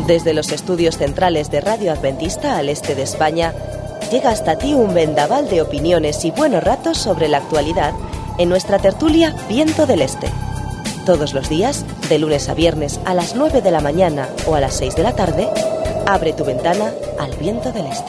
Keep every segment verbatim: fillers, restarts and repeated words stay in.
Desde los estudios centrales de Radio Adventista al este de España, llega hasta ti un vendaval de opiniones y buenos ratos sobre la actualidad en nuestra tertulia Viento del Este. Todos los días, de lunes a viernes a las nueve de la mañana o a las seis de la tarde, abre tu ventana al Viento del Este.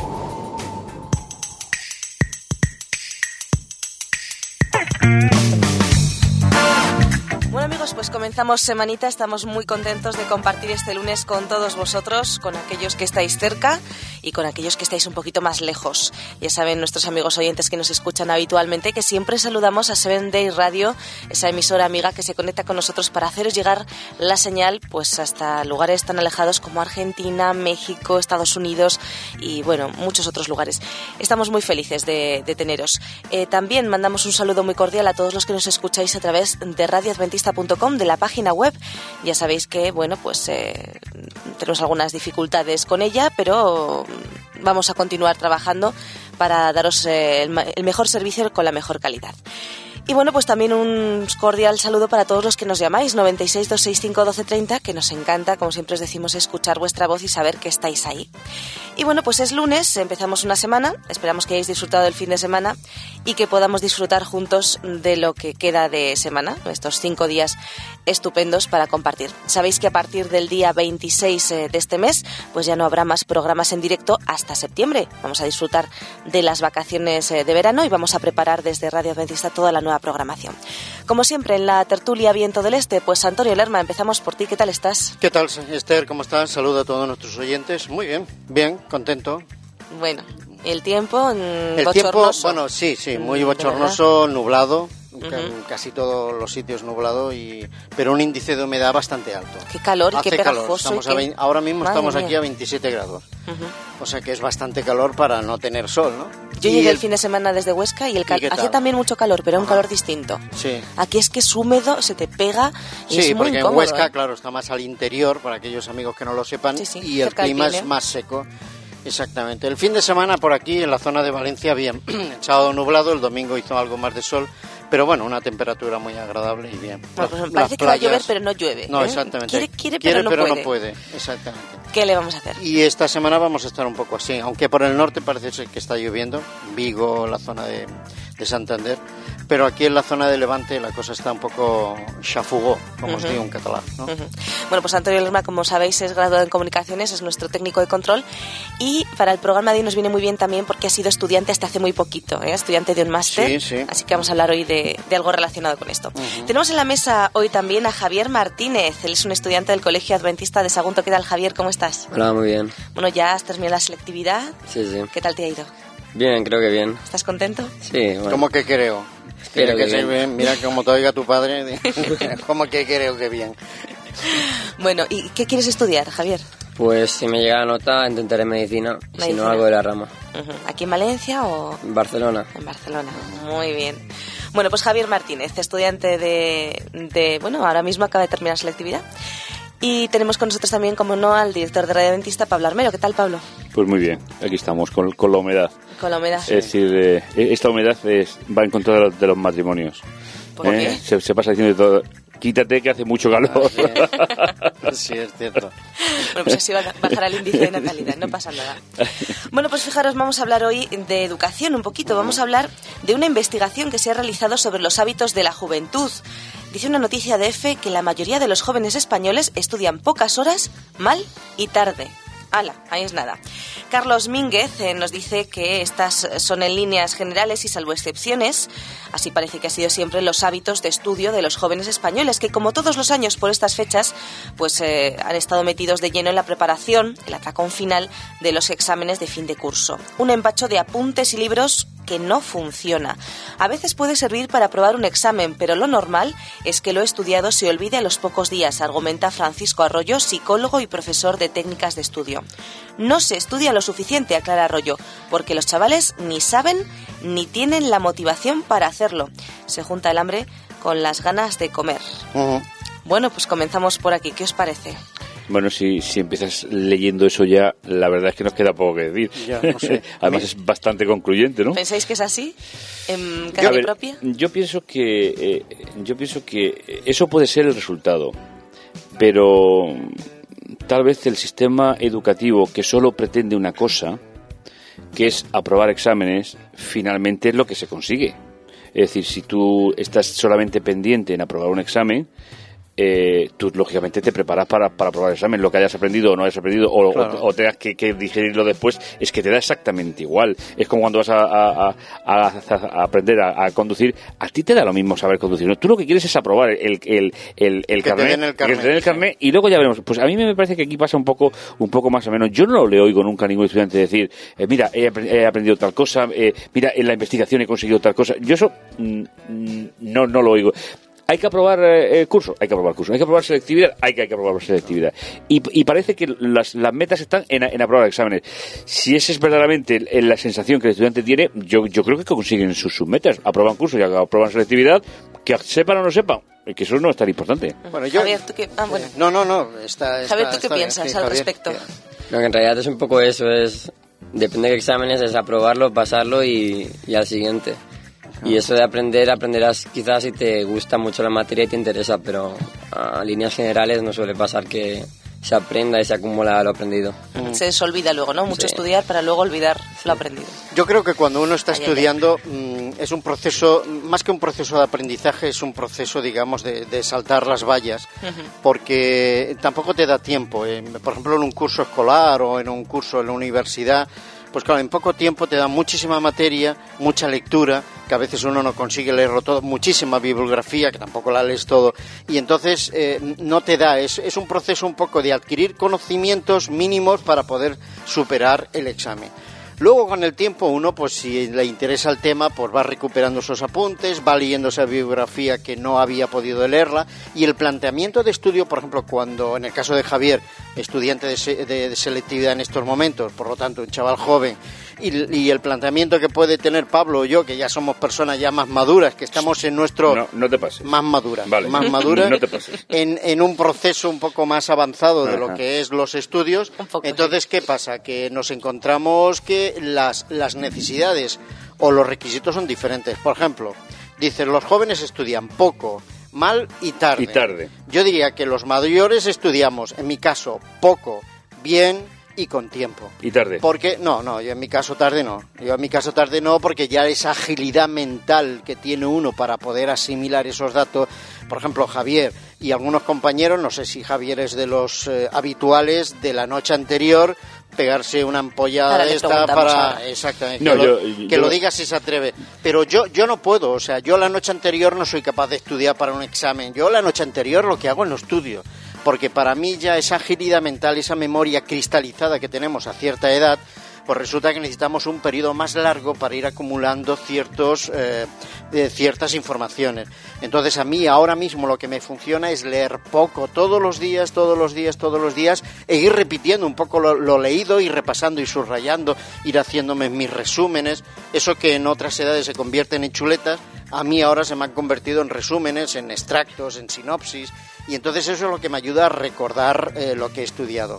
Bueno amigos, pues comenzamos semanita, estamos muy contentos de compartir este lunes con todos vosotros, con aquellos que estáis cerca y con aquellos que estáis un poquito más lejos. Ya saben nuestros amigos oyentes que nos escuchan habitualmente que siempre saludamos a Seven Day Radio, esa emisora amiga que se conecta con nosotros para haceros llegar la señal pues hasta lugares tan alejados como Argentina, México, Estados Unidos y bueno, muchos otros lugares. Estamos muy felices de, de teneros. Eh, también mandamos un saludo muy cordial a todos los que nos escucháis a través de radio adventista punto com, de la página web. Ya sabéis que bueno, pues eh, tenemos algunas dificultades con ella, pero vamos a continuar trabajando para daros eh, el, el mejor servicio con la mejor calidad. Y bueno, pues también un cordial saludo para todos los que nos llamáis, noventa y seis, doscientos sesenta y cinco, doce treinta, que nos encanta, como siempre os decimos, escuchar vuestra voz y saber que estáis ahí. Y bueno, pues es lunes, empezamos una semana, esperamos que hayáis disfrutado del fin de semana y que podamos disfrutar juntos de lo que queda de semana, estos cinco días estupendos para compartir. Sabéis que a partir del día veintiséis de este mes, pues ya no habrá más programas en directo hasta septiembre. Vamos a disfrutar de las vacaciones de verano y vamos a preparar desde Radio Adventista toda la nueva programación. Como siempre, en la tertulia Viento del Este, pues Antonio Lerma, empezamos por ti. ¿Qué tal estás? ¿Qué tal, Esther? ¿Cómo estás? Saludo a todos nuestros oyentes. Muy bien, bien, contento. Bueno, el tiempo, el bochornoso. Tiempo, bueno, sí, sí, muy bochornoso, nublado. Uh-huh. Casi todos los sitios nublado, y pero un índice de humedad bastante alto. Qué calor y Hace qué pegajoso. Calor. Estamos qué... a veinte, ahora mismo Madre estamos mía. aquí a veintisiete grados. Uh-huh. O sea que es bastante calor para no tener sol, ¿no? Yo y llegué el... el fin de semana desde Huesca y el cal... hacía también mucho calor, pero era un calor distinto. Sí. Aquí es que es húmedo, se te pega y sí, es muy porque incómodo, en Huesca, ¿eh? Claro, está más al interior, para aquellos amigos que no lo sepan, sí, sí, y el clima es más seco. Exactamente. El fin de semana por aquí, en la zona de Valencia, bien. El sábado nublado, el domingo hizo algo más de sol. Pero bueno, una temperatura muy agradable y bien. Bueno, pues parece que va a llover, pero no llueve. No, ¿eh? exactamente. Quiere, quiere, quiere pero, no, pero puede. no puede. Exactamente. ¿Qué le vamos a hacer? Y esta semana vamos a estar un poco así, aunque por el norte parece ser que está lloviendo, Vigo, la zona de, de Santander, pero aquí en la zona de Levante la cosa está un poco xafugó, como uh-huh. os digo en catalán, ¿no? Uh-huh. Bueno, pues Antonio Lerma, como sabéis, es graduado en comunicaciones, es nuestro técnico de control, y para el programa de hoy nos viene muy bien también porque ha sido estudiante hasta hace muy poquito, ¿eh? Estudiante de un máster, sí, sí. Así que vamos a hablar hoy de, de algo relacionado con esto. Uh-huh. Tenemos en la mesa hoy también a Javier Martínez, él es un estudiante del Colegio Adventista de Sagunto. ¿Qué tal, Javier? ¿Cómo estás? Hola, muy bien. Bueno, ya has terminado la selectividad. Sí, sí. ¿Qué tal te ha ido? Bien, creo que bien. ¿Estás contento? Sí, bueno. ¿Cómo que creo? Creo que, que bien. bien. Mira, como te oiga tu padre, ¿cómo que creo que bien? Bueno, ¿y qué quieres estudiar, Javier? Pues si me llega la nota intentaré medicina, y si no algo de la rama. Uh-huh. ¿Aquí en Valencia o...? En Barcelona. En Barcelona, muy bien. Bueno, pues Javier Martínez, estudiante de, de... Bueno, ahora mismo acaba de terminar selectividad. Y tenemos con nosotros también, como no, al director de Radio Adventista, Pablo Armero. ¿Qué tal, Pablo? Pues muy bien, aquí estamos con, con la humedad. Con la humedad. Es decir, eh, esta humedad es, va en contra de los, de los matrimonios. ¿Por ¿Eh? qué? Se, se pasa diciendo todo, quítate que hace mucho calor. Ah, sí. sí, es cierto. Bueno, pues así bajará el índice de natalidad, no pasa nada. Bueno, pues fijaros, vamos a hablar hoy de educación un poquito. Vamos a hablar de una investigación que se ha realizado sobre los hábitos de la juventud. Dice una noticia de EFE que la mayoría de los jóvenes españoles estudian pocas horas, mal y tarde. ¡Hala! Ahí es nada. Carlos Mínguez eh, nos dice que estas son en líneas generales y salvo excepciones, así parece que ha sido siempre los hábitos de estudio de los jóvenes españoles, que como todos los años por estas fechas, pues eh, han estado metidos de lleno en la preparación, el atracón final de los exámenes de fin de curso. Un empacho de apuntes y libros que no funciona. A veces puede servir para aprobar un examen, pero lo normal es que lo estudiado se olvide a los pocos días, argumenta Francisco Arroyo, psicólogo y profesor de técnicas de estudio. No se estudia lo suficiente, aclara Arroyo, porque los chavales ni saben ni tienen la motivación para hacerlo. Se junta el hambre con las ganas de comer. Uh-huh. Bueno, pues comenzamos por aquí. ¿Qué os parece? Bueno, si, si empiezas leyendo eso ya, la verdad es que nos queda poco que decir. Ya, no sé. Además es bastante concluyente, ¿no? ¿Pensáis que es así? ¿En carne propia? Yo pienso que eh, yo pienso que eso puede ser el resultado, pero tal vez el sistema educativo que solo pretende una cosa, que es aprobar exámenes, finalmente es lo que se consigue. Es decir, si tú estás solamente pendiente en aprobar un examen, eh, tú lógicamente te preparas para, para aprobar el examen. Lo que hayas aprendido o no hayas aprendido o, claro. o, o tengas que, que digerirlo después, es que te da exactamente igual. Es como cuando vas a, a, a, a, a aprender a, a conducir, a ti te da lo mismo saber conducir, ¿no? Tú lo que quieres es aprobar el, el, el, el, que carnet, te den el carnet, que te den el carnet y luego ya veremos. Pues a mí me parece que aquí pasa un poco un poco más o menos. Yo no le oigo nunca a ningún estudiante decir, eh, mira, he, he aprendido tal cosa, eh, mira, en la investigación he conseguido tal cosa. Yo eso mm, no, no lo oigo. ¿Hay que aprobar el eh, curso? Hay que aprobar el curso. ¿Hay que aprobar selectividad? Hay que, hay que aprobar selectividad. Y, y parece que las, las metas están en, en aprobar exámenes. Si esa es verdaderamente la sensación que el estudiante tiene, yo, yo creo que consiguen sus, sus metas. Aprueban curso y aprueban selectividad, que sepan o no sepan. Que eso no es tan importante. Bueno, yo... Javier, ¿tú qué...? Ah, bueno. No, no, no. Está, está, Javier, ¿tú qué está piensas bien, sí, al Javier, respecto? que... Lo que en realidad es un poco eso, es... Depende de qué exámenes, es aprobarlo, pasarlo y, y al siguiente. Y eso de aprender, aprenderás quizás si te gusta mucho la materia y te interesa, pero a líneas generales no suele pasar que se aprenda y se acumula lo aprendido. Mm. Se desolvida luego, ¿no? Mucho sí. estudiar para luego olvidar sí. lo aprendido. Yo creo que cuando uno está ay, estudiando ay, ay. es un proceso, más que un proceso de aprendizaje, es un proceso, digamos, de, de saltar las vallas, uh-huh. porque tampoco te da tiempo. Eh. Por ejemplo, en un curso escolar o en un curso en la universidad, pues claro, en poco tiempo te da muchísima materia, mucha lectura, que a veces uno no consigue leerlo todo, muchísima bibliografía, que tampoco la lees todo, y entonces eh, no te da, es, es un proceso un poco de adquirir conocimientos mínimos para poder superar el examen. Luego, con el tiempo, uno, pues si le interesa el tema, pues va recuperando esos apuntes, va leyendo esa bibliografía que no había podido leerla, y el planteamiento de estudio, por ejemplo, cuando, en el caso de Javier, estudiante de, se, de, de selectividad en estos momentos, por lo tanto, un chaval joven, y, y el planteamiento que puede tener Pablo o yo, que ya somos personas ya más maduras, que estamos en nuestro... No, no te pases. Más maduras, vale. más maduras, no te pases. En, en un proceso un poco más avanzado de Ajá. lo que es los estudios. Entonces, sí. ¿qué pasa? Que nos encontramos que las, las necesidades o los requisitos son diferentes. Por ejemplo, dicen, los jóvenes estudian poco, mal y tarde. Y tarde. Yo diría que los mayores estudiamos, en mi caso, poco, bien y con tiempo. ¿Y tarde? Porque, no, no, yo en mi caso tarde no. Yo en mi caso tarde no, porque ya esa agilidad mental que tiene uno para poder asimilar esos datos, por ejemplo, Javier y algunos compañeros, no sé si Javier es de los eh, habituales de la noche anterior, pegarse una ampollada de esta para... Ahora. Exactamente, no, que, yo, lo, yo, que yo... lo diga si se atreve. Pero yo, yo no puedo, o sea, yo la noche anterior no soy capaz de estudiar para un examen. Yo la noche anterior lo que hago es no estudio. Porque para mí ya esa agilidad mental, esa memoria cristalizada que tenemos a cierta edad, pues resulta que necesitamos un periodo más largo para ir acumulando ciertos, eh, eh, ciertas informaciones. Entonces a mí ahora mismo lo que me funciona es leer poco, todos los días, todos los días, todos los días, e ir repitiendo un poco lo, lo leído, ir repasando y subrayando, ir haciéndome mis resúmenes, eso que en otras edades se convierten en chuletas, a mí ahora se me han convertido en resúmenes, en extractos, en sinopsis, y entonces eso es lo que me ayuda a recordar eh, lo que he estudiado.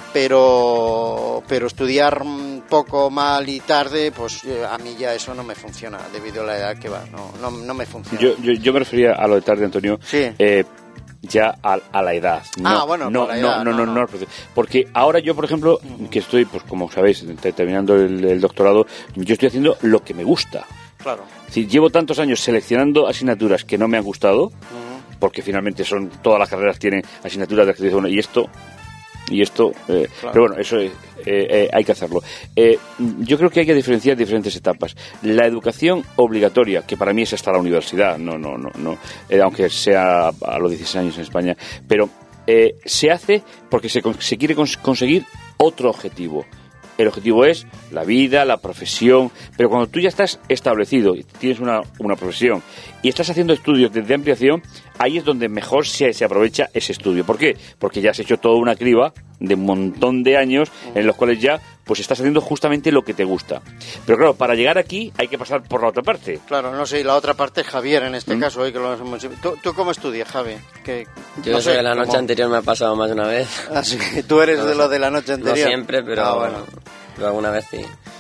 Pero, pero estudiar poco, mal y tarde, pues a mí ya eso no me funciona, debido a la edad que va, no, no, no me funciona. Yo, yo, yo me refería a lo de tarde, Antonio, sí. eh, ya a, a la edad. No, ah, bueno, no, la edad, no, no, no, no, no, porque ahora yo, por ejemplo, que estoy, pues como sabéis, terminando el, el doctorado, yo estoy haciendo lo que me gusta. Claro. Si llevo tantos años seleccionando asignaturas que no me han gustado, uh-huh. porque finalmente son todas las carreras tienen asignaturas de que dices, bueno, y esto y esto eh, claro. Pero bueno, eso eh, eh, hay que hacerlo. eh, yo creo que hay que diferenciar diferentes etapas. La educación obligatoria, que para mí es hasta la universidad, no no no no eh, aunque sea a los dieciséis años en España, pero eh, se hace porque se, se quiere cons- conseguir otro objetivo. El objetivo es la vida, la profesión, pero cuando tú ya estás establecido, tienes una, una profesión y estás haciendo estudios de ampliación, ahí es donde mejor se, se aprovecha ese estudio. ¿Por qué? Porque ya has hecho toda una criba de un montón de años en los cuales ya pues estás haciendo justamente lo que te gusta. Pero claro, para llegar aquí hay que pasar por la otra parte. Claro, no sé, y la otra parte es Javier en este ¿Mm? caso. Hoy que lo hemos... ¿Tú, ¿Tú cómo estudias, Javi? Que, Yo no sé sé, que la noche ¿cómo? anterior me ha pasado más de una vez. Ah, sí, tú eres no, de lo de la noche anterior. No siempre, pero, ah, bueno. pero alguna vez sí.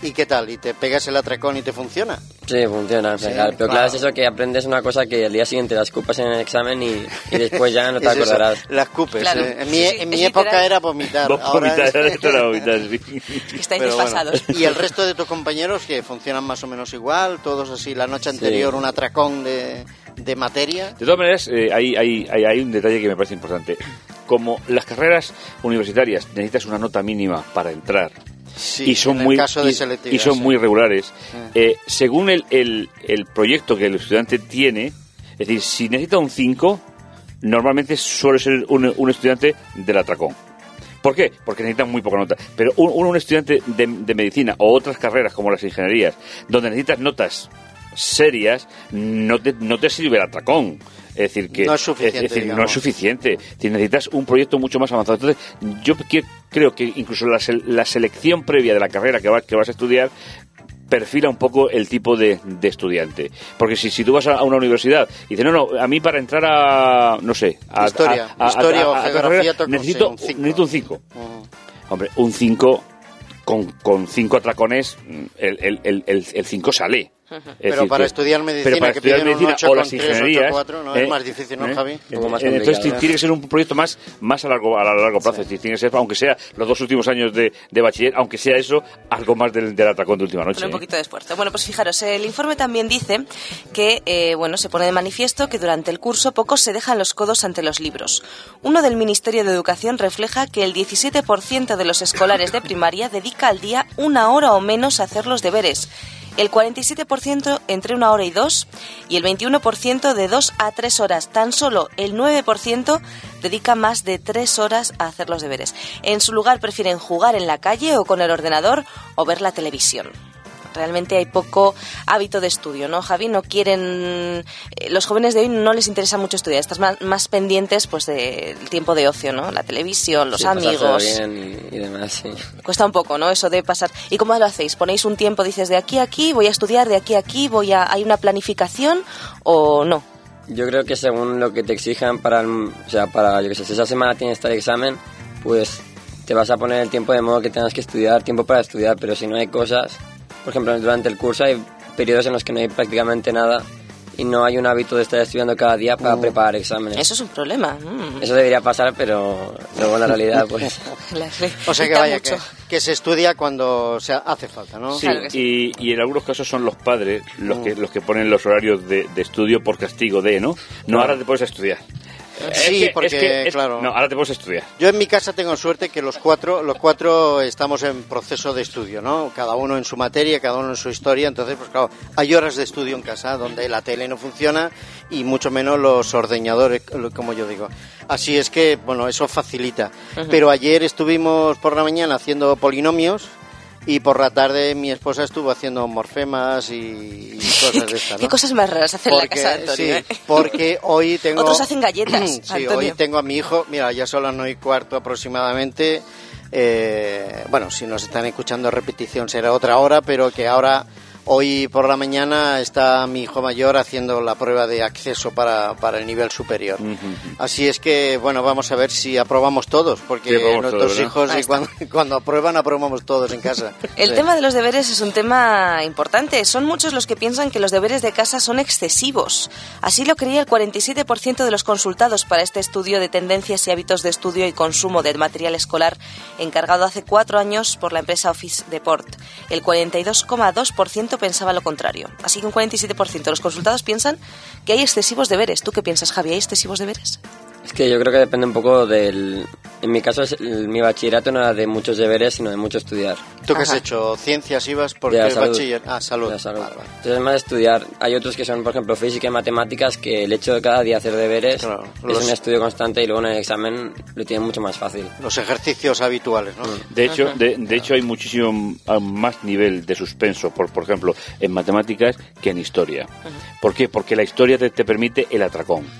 ¿Y qué tal? ¿Y te pegas el atracón y te funciona? Sí, funciona. Sí, pero claro. claro, es eso que aprendes una cosa que al día siguiente la escupas en el examen y, y después ya no te acordarás. Eso, la escupes. Claro. Eh. En mi, Sí, en mi época literal. era vomitar. Vos Ahora vomitar, es... esto era vomitar, sí. Estáis Pero desfasados. bueno. ¿Y el resto de tus compañeros que funcionan más o menos igual? Todos así, la noche anterior Sí. un atracón de, de materia. De todas maneras, eh, hay, hay, hay, hay un detalle que me parece importante. Como las carreras universitarias necesitas una nota mínima para entrar, Sí, y son en el muy caso de y, selectividad, y son sí. muy regulares, Sí. eh, según el, el, el proyecto que el estudiante tiene, es decir, si necesita un cinco, normalmente suele ser un, un estudiante del atracón. ¿Por qué? Porque necesitan muy poca nota. Pero un, un estudiante de, de medicina o otras carreras como las ingenierías, donde necesitas notas serias, no te, no te sirve el atracón. Es decir, que no es suficiente, es decir, no digamos. es suficiente. Si necesitas un proyecto mucho más avanzado. Entonces, yo que- creo que incluso la, sel- la selección previa de la carrera que, va, que vas a estudiar perfila un poco el tipo de, de estudiante. Porque si, si tú vas a, a una universidad y dices, no, no, a mí para entrar a, no sé, a Historia, a, a, historia a- o a- a geografía carrera, toco, necesito, sí, un cinco. necesito un cinco. Uh-huh. Hombre, un cinco con, con cinco atracones, el, el, el, el, el cinco sale. Es Pero decir, para que- estudiar medicina, pero para que estudiar piden un medicina ocho o con las tres, ingenierías, ocho cuatro, ¿no? Es más difícil, ¿no, Javi? Un poco más Eh, Entonces complicado. tiene que ser un proyecto más, más a largo a largo plazo. Es decir, tiene que ser, aunque sea los dos últimos años de, de bachiller, aunque sea eso, algo más del, del atracón de última noche. Con un ¿eh? poquito de esfuerzo. Bueno, pues fijaros, el informe también dice que, eh, bueno, se pone de manifiesto que durante el curso pocos se dejan los codos ante los libros. Uno del Ministerio de Educación refleja que el diecisiete por ciento de los escolares de primaria dedica al día una hora o menos a hacer los deberes. El cuarenta y siete por ciento entre una hora y dos y el veintiuno por ciento de dos a tres horas. Tan solo el nueve por ciento dedica más de tres horas a hacer los deberes. En su lugar prefieren jugar en la calle o con el ordenador o ver la televisión. Realmente hay poco hábito de estudio, ¿no, Javi? No quieren... eh, Los jóvenes de hoy no les interesa mucho estudiar. Estás más, más pendientes pues del tiempo de ocio, ¿no? La televisión, los Sí, amigos... pasárselo bien y, y demás, sí. Cuesta un poco, ¿no? Eso de pasar. ¿Y cómo lo hacéis? ¿Ponéis un tiempo, dices, de aquí a aquí, voy a estudiar, de aquí a aquí, voy a... ¿Hay una planificación o no? Yo creo que según lo que te exijan para, el- o sea, para, yo que sé, si esa semana tienes tal examen, pues te vas a poner el tiempo de modo que tengas que estudiar, tiempo para estudiar, pero si no hay cosas, por ejemplo, durante el curso hay periodos en los que no hay prácticamente nada y no hay un hábito de estar estudiando cada día para Uh, preparar exámenes. Eso es un problema. Mm. Eso debería pasar, pero luego en la realidad, pues... La- O sea que quita vaya, que, mucho. que se estudia cuando se hace falta, ¿no? Sí, Claro que sí. y, y en algunos casos son los padres los que los que ponen los horarios de, de estudio por castigo de, ¿no? No, ahora te puedes estudiar. Sí, Es que- porque, es que- es- claro... No, ahora te puedes estudiar. Yo en mi casa tengo suerte que los cuatro, los cuatro estamos en proceso de estudio, ¿no? Cada uno en su materia, cada uno en su historia. Entonces, pues claro, hay horas de estudio en casa donde la tele no funciona y mucho menos los ordenadores, como yo digo. Así es que, bueno, eso facilita. Ujú. Pero ayer estuvimos por la mañana haciendo polinomios y por la tarde mi esposa estuvo haciendo morfemas y, y cosas de estas, ¿no? ¿Qué cosas más raras hacen en la casa de Antonio? sí, eh? porque hoy tengo... Otros hacen galletas, Sí, Antonio. hoy tengo a mi hijo, mira, ya son las nueve y cuarto aproximadamente. Eh, bueno, si nos están escuchando repetición será otra hora, pero que ahora, hoy por la mañana, está mi hijo mayor haciendo la prueba de acceso para, para el nivel superior. Así es que, bueno, vamos a ver si aprobamos todos, porque Sí, aprobamos nuestros todos, ¿no? hijos, Ahí y está. cuando, cuando aprueban, aprobamos todos en casa. El Sí. tema de los deberes es un tema importante. Son muchos los que piensan que los deberes de casa son excesivos. Así lo creía el cuarenta y siete por ciento de los consultados para este estudio de tendencias y hábitos de estudio y consumo de material escolar encargado hace cuatro años por la empresa Office Deport. El cuarenta y dos coma dos por ciento pensaba lo contrario. Así que un cuarenta y siete por ciento de los consultados piensan que hay excesivos deberes. ¿Tú qué piensas, Javi? ¿Hay excesivos deberes? Es que yo creo que depende un poco del... En mi caso, es- el- mi bachillerato no era de muchos deberes, sino de mucho estudiar. ¿Tú qué has Ajá. hecho? ¿Ciencias ibas? Porque De la el salud. bachiller... Ah, salud. De la salud. Vale, vale. Entonces es más estudiar. Hay otros que son, por ejemplo, física y matemáticas, que el hecho de cada día hacer deberes Claro, es los- un estudio constante y luego en el examen lo tienen mucho más fácil. Los ejercicios habituales, ¿no? De hecho, de, de hecho hay muchísimo ah, más nivel de suspenso, por, por ejemplo, en matemáticas que en historia. ¿Por qué? Porque la historia te, te permite el atracón.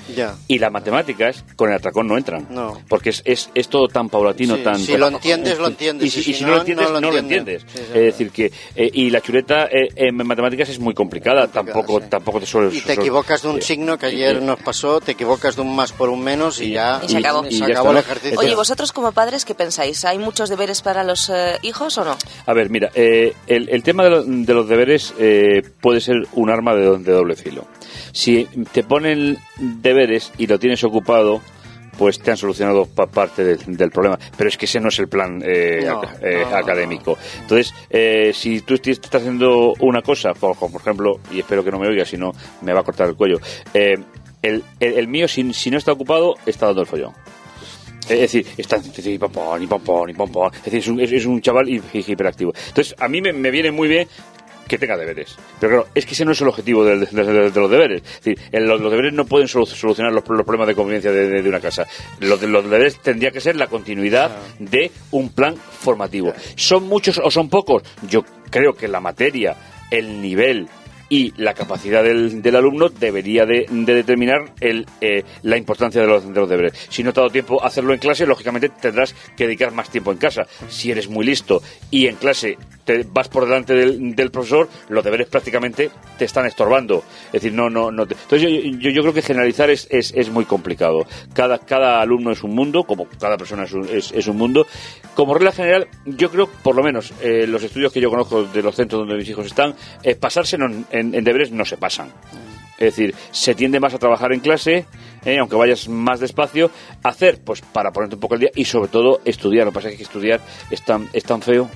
Ya. Y las matemáticas con el atracón no entran. No. Porque es, es, es todo tan paulatino, sí, tan... Si lo entiendes, lo entiendes. Y si, y si, si no, no lo entiendes, no lo entiendes. No lo entiendes. Sí, sí, es decir, que... Eh, y la chuleta eh, en matemáticas es muy complicada. complicada tampoco, sí. tampoco te suele... Y te equivocas de un signo, que ayer nos pasó, te equivocas de un más por un menos y, y ya... Y se acabó. Y, y se acabó el ejercicio. Oye, vosotros como padres, ¿qué pensáis? ¿Hay muchos deberes para los eh, hijos o no? A ver, mira, eh, el, el tema de, lo, de los deberes eh, puede ser un arma de, de doble filo. Si te ponen deberes y lo tienes ocupado, pues te han solucionado pa parte del, del problema. Pero es que ese no es el plan eh, no, eh, no, académico. No, no. Entonces, eh, si tú estás haciendo una cosa, por, por ejemplo, y espero que no me oiga, si no me va a cortar el cuello, eh, el, el, el mío, si, si no está ocupado, está dando el follón. Es decir, está y pompón, y pompón, y pompón. Es decir, es un, es, es un chaval hiperactivo. Entonces, a mí me, me viene muy bien que tenga deberes. Pero claro, es que ese no es el objetivo de, de, de, de los deberes. Es decir, el, los, los deberes no pueden solucionar los, los problemas de convivencia de, de, de una casa. Los, los deberes tendría que ser la continuidad de un plan formativo. ¿Son muchos o son pocos? Yo creo que la materia, el nivel y la capacidad del, del alumno debería de, de determinar el, eh, la importancia de los, de los deberes. Si no te ha dado tiempo a hacerlo en clase, lógicamente tendrás que dedicar más tiempo en casa. Si eres muy listo y en clase te vas por delante del, del profesor, los deberes prácticamente te están estorbando. Es decir, no, no, no. Te... Entonces yo, yo, yo creo que generalizar es, es, es muy complicado. Cada, cada alumno es un mundo, como cada persona es un, es, es un mundo. Como regla general, yo creo, por lo menos, eh, los estudios que yo conozco de los centros donde mis hijos están, eh, pasarse en, en, en deberes no se pasan. Es decir, se tiende más a trabajar en clase, eh, aunque vayas más despacio, hacer, pues, para ponerte un poco el día y, sobre todo, estudiar. Lo que pasa es que estudiar es tan, es tan feo.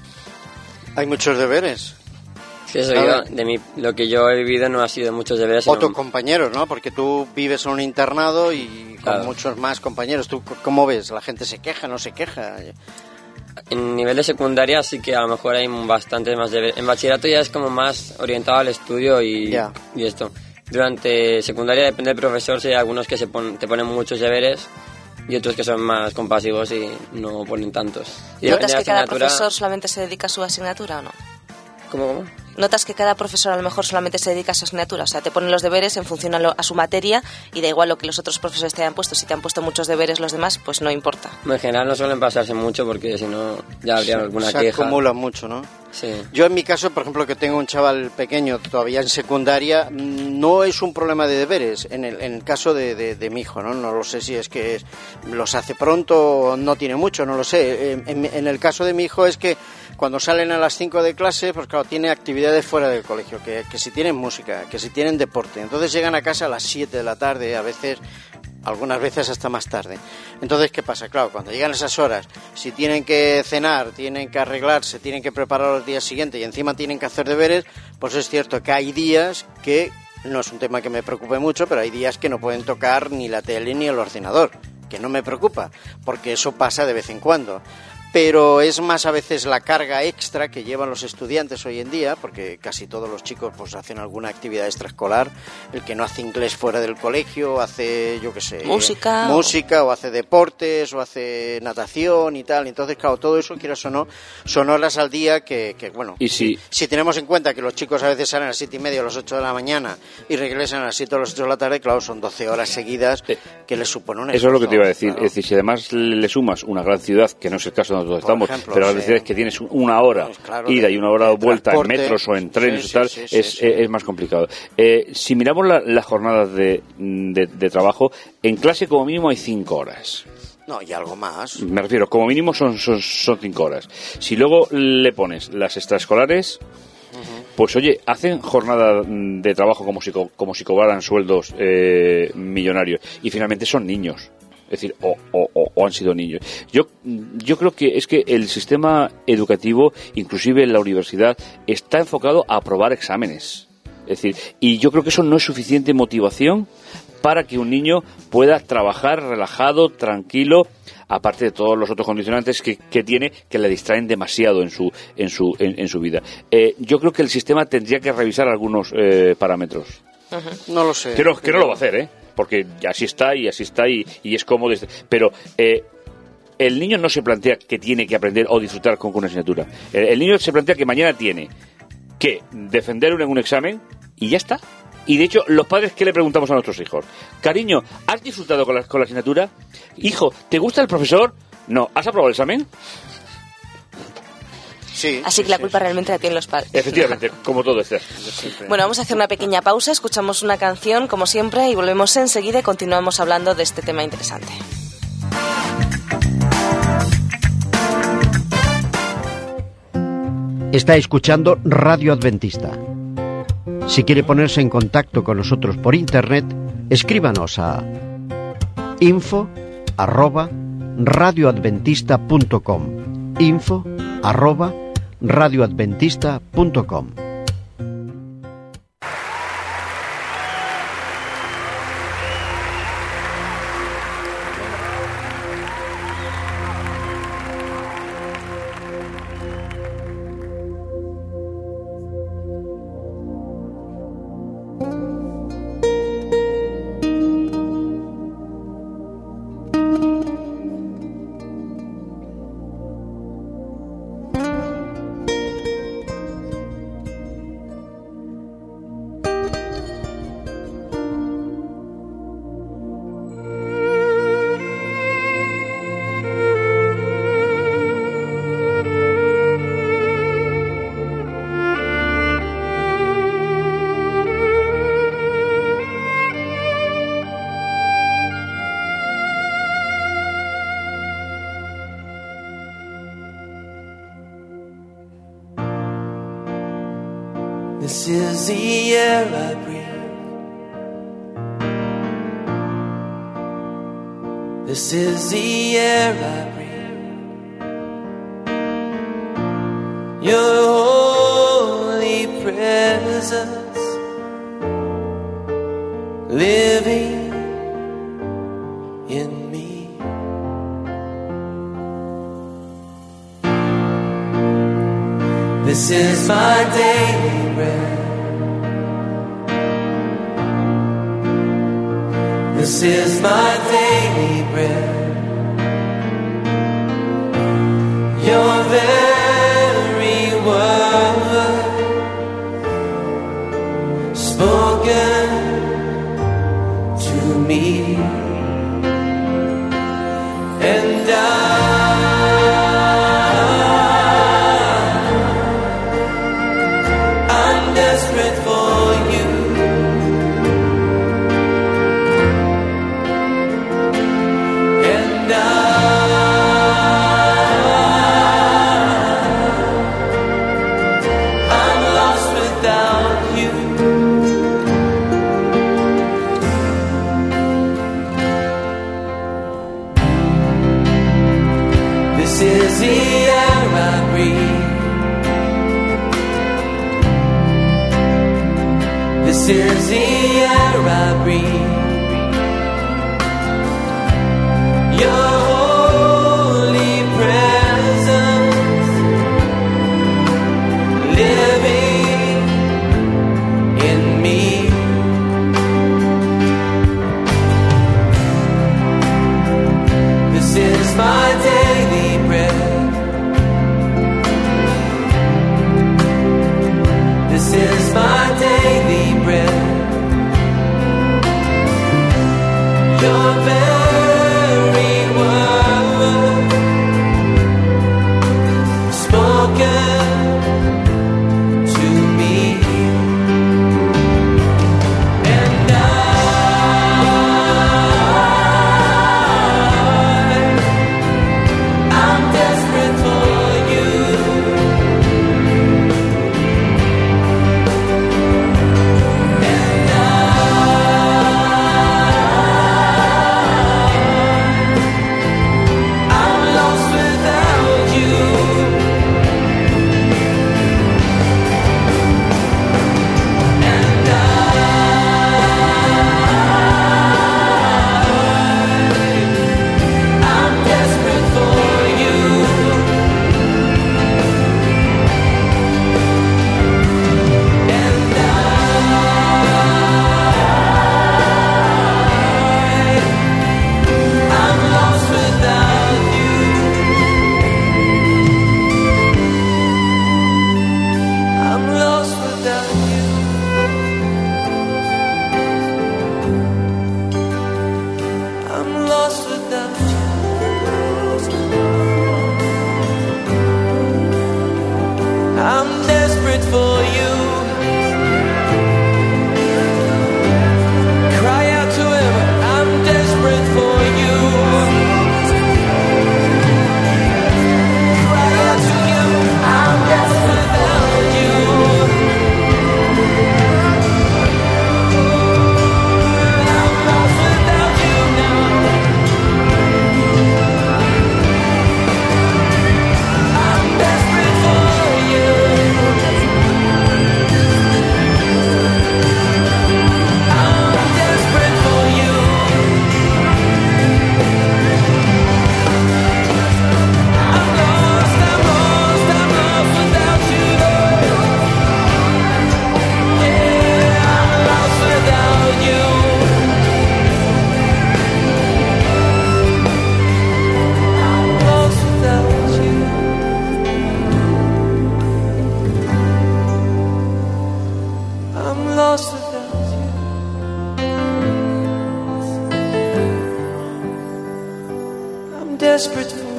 Hay muchos deberes. Sí, eso yo, de mi, lo que yo he vivido no ha sido muchos deberes. O tus compañeros, ¿no? Porque tú vives en un internado y con claro. muchos más compañeros. ¿Tú cómo ves? ¿La gente se queja, no se queja? En nivel de secundaria sí que a lo mejor hay bastantes más deberes. En bachillerato ya es como más orientado al estudio y, yeah. y esto. Durante secundaria depende del profesor, si hay algunos que se pon, te ponen muchos deberes y otros que son más compasivos y no ponen tantos. Y ¿Notas que cada profesor solamente se dedica a su asignatura o no? ¿Cómo, cómo? ¿Notas que cada profesor a lo mejor solamente se dedica a su asignatura? O sea, te ponen los deberes en función a, lo, a su materia y da igual lo que los otros profesores te hayan puesto. Si te han puesto muchos deberes los demás, pues no importa. En general no suelen pasarse mucho porque si no ya habría alguna se queja. Se acumula mucho, ¿no? Sí. Yo en mi caso, por ejemplo, que tengo un chaval pequeño todavía en secundaria, no es un problema de deberes en el, en el caso de, de, de mi hijo, ¿no? No lo sé si es que es, los hace pronto o no tiene mucho, no lo sé. En, en, en el caso de mi hijo es que cuando salen a las cinco de clase, pues claro, tiene actividades fuera del colegio, que, que si tienen música, que si tienen deporte. Entonces llegan a casa a las siete de la tarde, a veces, algunas veces hasta más tarde. Entonces, ¿qué pasa? Claro, cuando llegan esas horas, si tienen que cenar, tienen que arreglarse, tienen que preparar los días siguientes y encima tienen que hacer deberes, pues es cierto que hay días que, no es un tema que me preocupe mucho, pero hay días que no pueden tocar ni la tele ni el ordenador, que no me preocupa, porque eso pasa de vez en cuando. Pero es más a veces la carga extra que llevan los estudiantes hoy en día, porque casi todos los chicos pues hacen alguna actividad extraescolar. El que no hace inglés fuera del colegio, hace, yo qué sé, música, música o hace deportes, o hace natación y tal. Entonces, claro, todo eso, quieras o no, son horas al día que, que bueno, y si... si tenemos en cuenta que los chicos a veces salen a las siete y media o a las ocho de la mañana y regresan a las siete o a las ocho de la tarde, claro, son doce horas seguidas que les supone un esfuerzo. Eso es lo que te iba a decir. Claro. Es decir, si además le sumas una gran ciudad, que no es el caso de nosotros estamos, ejemplo, pero la verdad sí. es que tienes una hora pues claro, ida y una hora de vuelta en metros o en trenes sí, y tal, sí, sí, es, sí, sí. es más complicado. Eh, si miramos las la jornadas de, de, de trabajo, en clase como mínimo hay cinco horas. No, y algo más. Me refiero, como mínimo son, son, son cinco horas. Si luego le pones las extraescolares, uh-huh. pues oye, hacen jornada de trabajo como si, como si cobraran sueldos eh, millonarios. Y finalmente son niños. Es decir, o, o, o han sido niños. Yo, yo creo que es que el sistema educativo, inclusive en la universidad, está enfocado a aprobar exámenes. Es decir, y yo creo que eso no es suficiente motivación para que un niño pueda trabajar relajado, tranquilo, aparte de todos los otros condicionantes que, que tiene, que le distraen demasiado en su, en su, en, en su vida. Eh, yo creo que el sistema tendría que revisar algunos eh, parámetros. Uh-huh. No lo sé. Que no, que no lo va a hacer, ¿eh? Porque así está y así está y, y es cómodo. Pero eh, el niño no se plantea que tiene que aprender o disfrutar con una asignatura. El, el niño se plantea que mañana tiene que defender un, un examen y ya está. Y de hecho, los padres, ¿qué le preguntamos a nuestros hijos? Cariño, ¿has disfrutado con la, con la asignatura? Hijo, ¿te gusta el profesor? No. ¿Has aprobado el examen? Sí, Así sí, que la sí, culpa sí. realmente la tienen los padres. Efectivamente, como todo este. Bueno, vamos a hacer una pequeña pausa, escuchamos una canción, como siempre, y volvemos enseguida y continuamos hablando de este tema interesante. Está escuchando Radio Adventista. Si quiere ponerse en contacto con nosotros por internet, escríbanos a info arroba radioadventista punto com. Info arroba radioadventista punto com. This is the air I breathe. This is the air I breathe. Your holy presence living in me. This is my daily bread. This is my daily bread. Your very word spoken to me, and I This is the air I breathe. Your holy presence living in me. This is my daily bread. This is my daily bread. desperate for you. Cry out to him, I'm desperate for you. Cry out to him, I'm desperate without you. I'm lost without you now. I'm desperate for you. I'm desperate for you. I'm lost, I'm lost, I'm lost without you, Lord. Yeah, I'm lost without you. I'm lost without you. I'm lost without you. I'm desperate for you.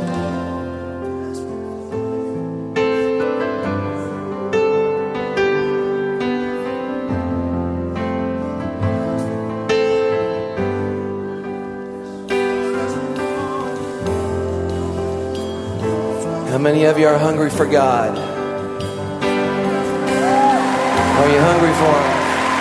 How many of you are hungry for God? Are you hungry for Him?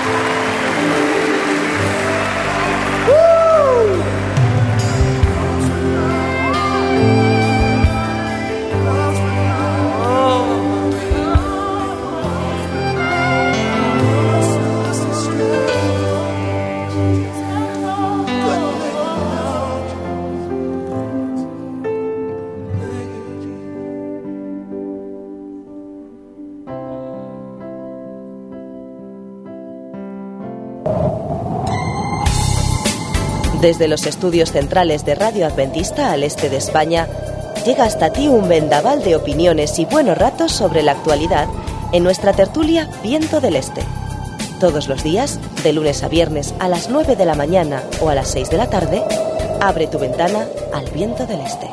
Desde los estudios centrales de Radio Adventista al este de España, llega hasta ti un vendaval de opiniones y buenos ratos sobre la actualidad en nuestra tertulia Viento del Este. Todos los días, de lunes a viernes a las nueve de la mañana o a las seis de la tarde, abre tu ventana al Viento del Este.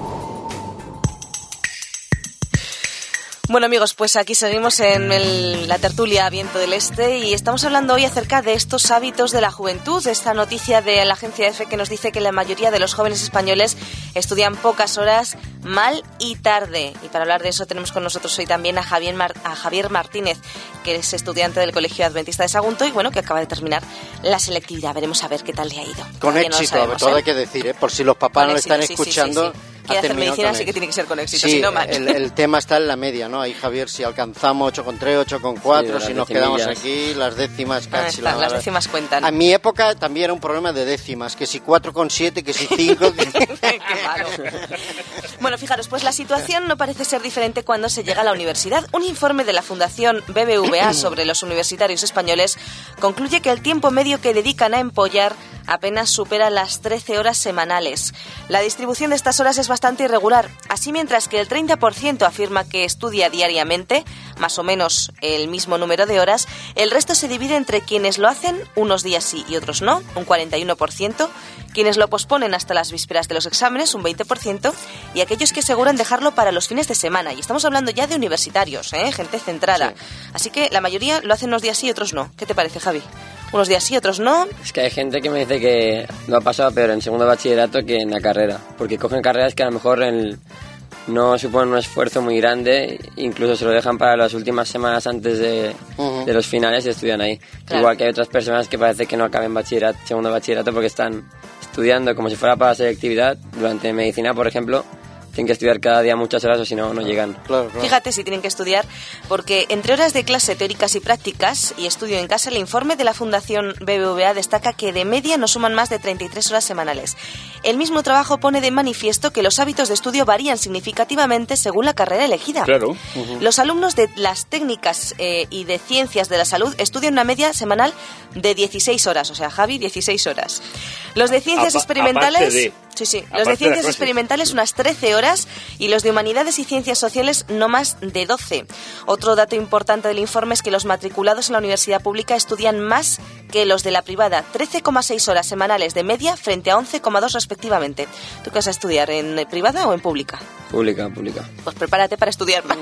Bueno amigos, pues aquí seguimos en el, la tertulia Viento del Este y estamos hablando hoy acerca de estos hábitos de la juventud, de esta noticia de la agencia EFE que nos dice que la mayoría de los jóvenes españoles estudian pocas horas, mal y tarde. Y para hablar de eso tenemos con nosotros hoy también a Javier, Mar- a Javier Martínez, que es estudiante del Colegio Adventista de Sagunto y bueno, que acaba de terminar la selectividad. Veremos a ver qué tal le ha ido. Con Todavía no lo éxito, sabemos, todo ¿eh? hay que decir, ¿eh? Por si los papás Con no le éxito, están sí, sí, escuchando. sí, sí. Quiere hacer medicina, así que tiene que ser con éxito, sí, si no mal. El, el tema está en la media, ¿no? Ahí, Javier, si alcanzamos ocho coma tres, ocho coma cuatro, Sí, si las nos quedamos decimillas. aquí, las décimas Ahí casi. está, la- las la- décimas cuentan. A mi época también era un problema de décimas, que si cuatro coma siete, que si cinco... Que... Qué malo. Bueno, fijaros, pues la situación no parece ser diferente cuando se llega a la universidad. Un informe de la Fundación B B V A sobre los universitarios españoles concluye que el tiempo medio que dedican a empollar apenas supera las trece horas semanales. La distribución de estas horas es bastante irregular. Así, mientras que el treinta por ciento afirma que estudia diariamente, más o menos el mismo número de horas, el resto se divide entre quienes lo hacen unos días sí y otros no, un cuarenta y uno por ciento, quienes lo posponen hasta las vísperas de los exámenes, un veinte por ciento, y aquellos que aseguran dejarlo para los fines de semana. Y estamos hablando ya de universitarios, ¿eh? Gente centrada. Sí. Así que la mayoría lo hacen unos días sí y otros no. ¿Qué te parece, Javi? Unos días sí, otros no. Es que hay gente que me dice que lo ha pasado peor en segundo bachillerato que en la carrera, porque cogen carreras que a lo mejor en- no suponen un esfuerzo muy grande, incluso se lo dejan para las últimas semanas antes de, Ujú. de los finales y estudian ahí. Claro. Igual que hay otras personas que parece que no acaben bachillerato, segundo bachillerato porque están estudiando como si fuera para selectividad. Durante medicina, por ejemplo, tienen que estudiar cada día muchas horas o si no, no llegan. Claro, claro. Fíjate si tienen que estudiar, porque entre horas de clase teóricas y prácticas y estudio en casa, el informe de la Fundación B B V A destaca que de media no suman más de treinta y tres horas semanales. El mismo trabajo pone de manifiesto que los hábitos de estudio varían significativamente según la carrera elegida. Claro. Los alumnos de las técnicas eh, y de ciencias de la salud estudian una media semanal de dieciséis horas, o sea, Javi, dieciséis horas. Los de ciencias Apa- experimentales... aparte de- Sí, sí. Los Aparte de de ciencias las clases. experimentales unas trece horas y los de humanidades y ciencias sociales no más de doce. Otro dato importante del informe es que los matriculados en la universidad pública estudian más que los de la privada, trece coma seis horas semanales de media frente a once coma dos respectivamente. ¿Tú qué vas a estudiar, en privada o en pública? Pública, pública. Pues prepárate para estudiar más.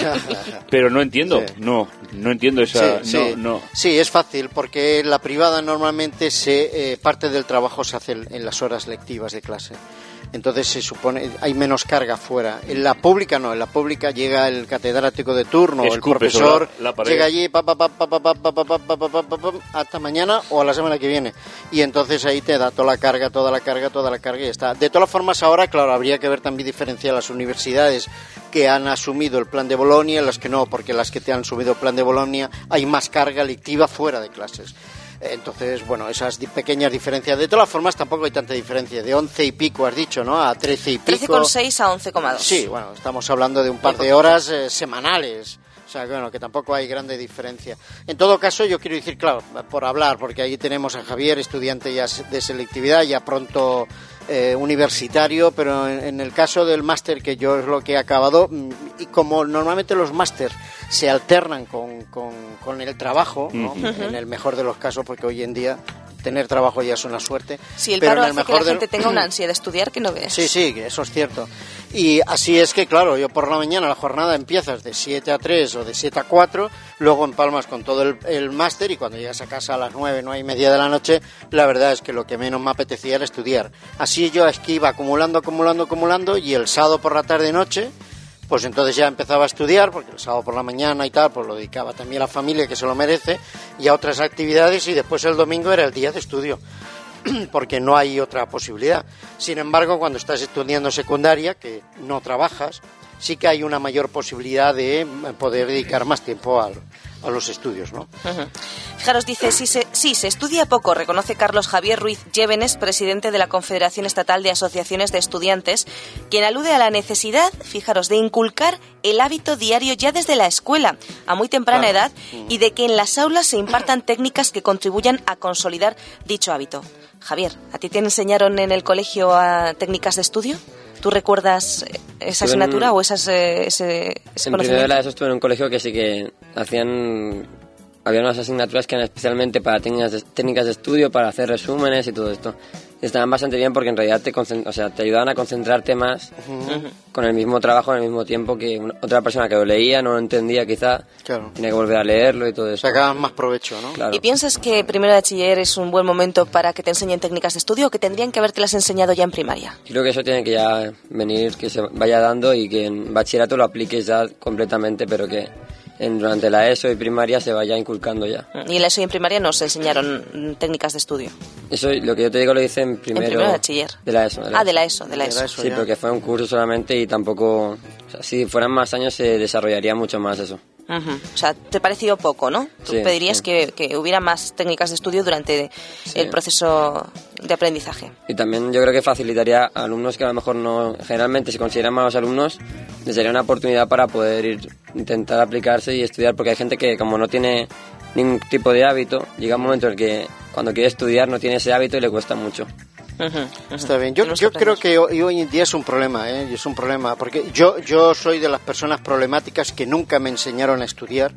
Pero no entiendo, Sí. no, no entiendo esa... Sí, sí. No, no. Sí, es fácil, porque en la privada normalmente se eh, parte del trabajo se hace en las horas lectivas de clase. Entonces se supone hay menos carga fuera. En la pública no, en la pública llega el catedrático de turno, el Escupe profesor, sobre la pared. llega allí pa, pa, pa, pa, pa, pa, pa, pa, pa, pa, pa, pa, pa, hasta mañana o a la semana que viene. Y entonces ahí te da toda la carga, toda la carga, toda la carga y ya está. De todas formas ahora, claro, habría que ver también diferenciar las universidades que han asumido el plan de Bolonia y las que no, porque las que te han asumido el plan de Bolonia hay más carga lectiva fuera de clases. Entonces, bueno, esas di- pequeñas diferencias. De todas formas, tampoco hay tanta diferencia. De once y pico, has dicho, ¿no? A trece y pico. trece coma seis a once coma dos. Sí, bueno, estamos hablando de un par de horas eh, semanales. O sea, que, bueno, que tampoco hay grande diferencia. En todo caso, yo quiero decir, claro, por hablar, porque ahí tenemos a Javier, estudiante ya de selectividad, ya pronto eh, universitario, pero en, en el caso del máster, que yo es lo que he acabado, mm, y como normalmente los máster se alternan con, con, con el trabajo, ¿no? Ujú. En el mejor de los casos, porque hoy en día tener trabajo ya es una suerte. Sí, el pero paro en el hace que la mejor gente del- tenga una ansia de estudiar que no ves. Sí, sí, que eso es cierto. Y así es que, claro, yo por la mañana la jornada empiezas de siete a tres o de siete a cuatro, luego empalmas con todo el, el máster y cuando llegas a casa a las nueve, nueve y media de la noche, la verdad es que lo que menos me apetecía era estudiar. Así yo es que iba acumulando, acumulando, acumulando y el sábado por la tarde-noche, pues entonces ya empezaba a estudiar, porque el sábado por la mañana y tal, pues lo dedicaba también a la familia, que se lo merece, y a otras actividades, y después el domingo era el día de estudio, porque no hay otra posibilidad. Sin embargo, cuando estás estudiando secundaria, que no trabajas, sí que hay una mayor posibilidad de poder dedicar más tiempo al, a los estudios, ¿no? Ujú. Fijaros, dice, sí se, sí, se estudia poco, reconoce Carlos Javier Ruiz Llévenes, presidente de la Confederación Estatal de Asociaciones de Estudiantes, quien alude a la necesidad, fijaros, de inculcar el hábito diario ya desde la escuela, a muy temprana Claro. edad, y de que en las aulas se impartan técnicas que contribuyan a consolidar dicho hábito. Javier, ¿a ti te enseñaron en el colegio a técnicas de estudio? ¿Tú recuerdas esa Estuve en- asignatura o esas, eh, ese, ese En primero de conocimiento? la ESO estuve en un colegio que sí que hacían... Había unas asignaturas que eran especialmente para técnicas de, técnicas de estudio, para hacer resúmenes y todo esto. Y estaban bastante bien porque en realidad te, concent- o sea, te ayudaban a concentrarte más con el mismo trabajo en el mismo tiempo que una- otra persona que lo leía, no lo entendía quizá, Claro. tenía que volver a leerlo y todo eso. Sacaban más provecho, ¿no? Claro. ¿Y piensas que primero de bachiller es un buen momento para que te enseñen técnicas de estudio o que tendrían que habértelas enseñado ya en primaria? Creo que eso tiene que ya venir, que se vaya dando y que en bachillerato lo apliques ya completamente, pero que en, durante la ESO y primaria se vaya inculcando ya. Y en la ESO y en primaria nos enseñaron mm, técnicas de estudio. Eso, lo que yo te digo, lo hice en primero, primero de bachiller. de la ESO. Ah, de la ESO, de la De la ESO. ESO. Sí, ya. pero que fue un curso solamente y tampoco... O sea, si fueran más años se desarrollaría mucho más eso. Ujú. O sea, te pareció poco, ¿no? Tú Sí, pedirías sí. que, que hubiera más técnicas de estudio durante Sí. el proceso de aprendizaje. Y también yo creo que facilitaría a alumnos que a lo mejor no... Generalmente se consideran malos alumnos, les daría una oportunidad para poder ir, intentar aplicarse y estudiar, porque hay gente que como no tiene ningún tipo de hábito, llega un momento en el que cuando quiere estudiar no tiene ese hábito y le cuesta mucho. Ujú, ujú. Está bien. Yo, Tenemos yo que creo aprender. que hoy, hoy en día es un problema, ¿eh? Es un problema, porque yo, yo soy de las personas problemáticas que nunca me enseñaron a estudiar.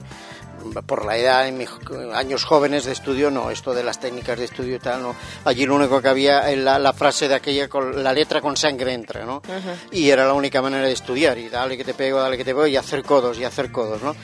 Por la edad, en mis años jóvenes de estudio, no, esto de las técnicas de estudio y tal, no. Allí lo único que había es la, la frase de aquella, con la letra con sangre entra, ¿no? Y era la única manera de estudiar, y dale que te pego, dale que te pego, y hacer codos, y hacer codos, ¿no?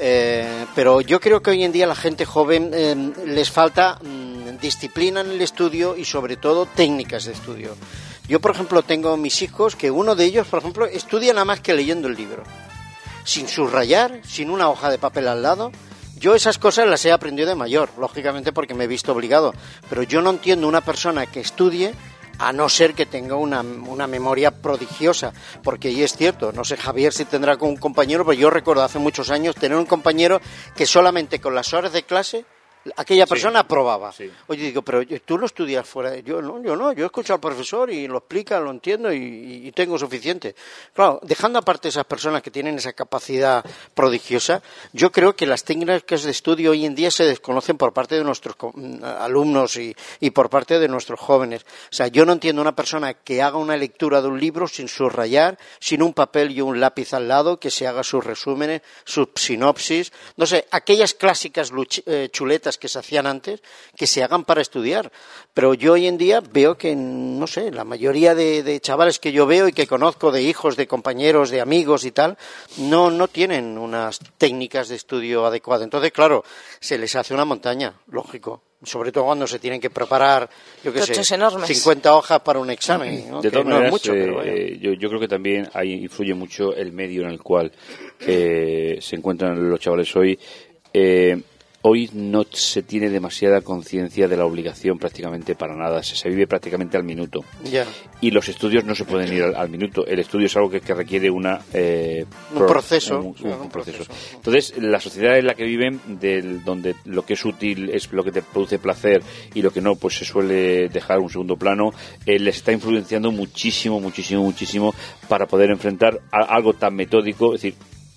Eh, pero yo creo que hoy en día la gente joven eh, les falta mm, disciplina en el estudio y sobre todo técnicas de estudio. Yo, por ejemplo, tengo mis hijos que uno de ellos, por ejemplo, estudia nada más que leyendo el libro, sin subrayar, sin una hoja de papel al lado. Yo esas cosas las he aprendido de mayor, lógicamente porque me he visto obligado, pero yo no entiendo una persona que estudie a no ser que tenga una, una memoria prodigiosa, porque y es cierto, no sé Javier si tendrá con un compañero, pero yo recuerdo hace muchos años tener un compañero que solamente con las horas de clase aquella persona Sí. aprobaba. Sí. Oye, digo, pero tú lo estudias fuera. Yo no, yo no, yo escucho al profesor y lo explica, lo entiendo y, y tengo suficiente. Claro, dejando aparte esas personas que tienen esa capacidad prodigiosa, yo creo que las técnicas de estudio hoy en día se desconocen por parte de nuestros co- alumnos y, y por parte de nuestros jóvenes. O sea, yo no entiendo una persona que haga una lectura de un libro sin subrayar, sin un papel y un lápiz al lado, que se haga sus resúmenes, sus sinopsis, no sé, aquellas clásicas luch- eh, chuletas que se hacían antes, que se hagan para estudiar. Pero yo hoy en día veo que, no sé, la mayoría de, de chavales que yo veo y que conozco, de hijos, de compañeros, de amigos y tal, no, no tienen unas técnicas de estudio adecuadas. Entonces, claro, se les hace una montaña, lógico. Sobre todo cuando se tienen que preparar, yo qué sé, Tochos enormes. cincuenta hojas para un examen, ¿no? De Que todas no maneras, es mucho, eh, pero vaya. eh, yo, yo creo que también ahí influye mucho el medio en el cual eh, se encuentran los chavales hoy. Eh, hoy no se tiene demasiada conciencia de la obligación prácticamente para nada, se, se vive prácticamente al minuto. Ya. Y los estudios no se pueden ir al, al minuto, el estudio es algo que, que requiere una eh, Un pro- proceso, un- claro, un un proceso. proceso. Entonces, la sociedad en la que viven, del, donde lo que es útil es lo que te produce placer y lo que no, pues se suele dejar un segundo plano, eh, les está influenciando muchísimo, muchísimo, muchísimo para poder enfrentar a, algo tan metódico. Es decir,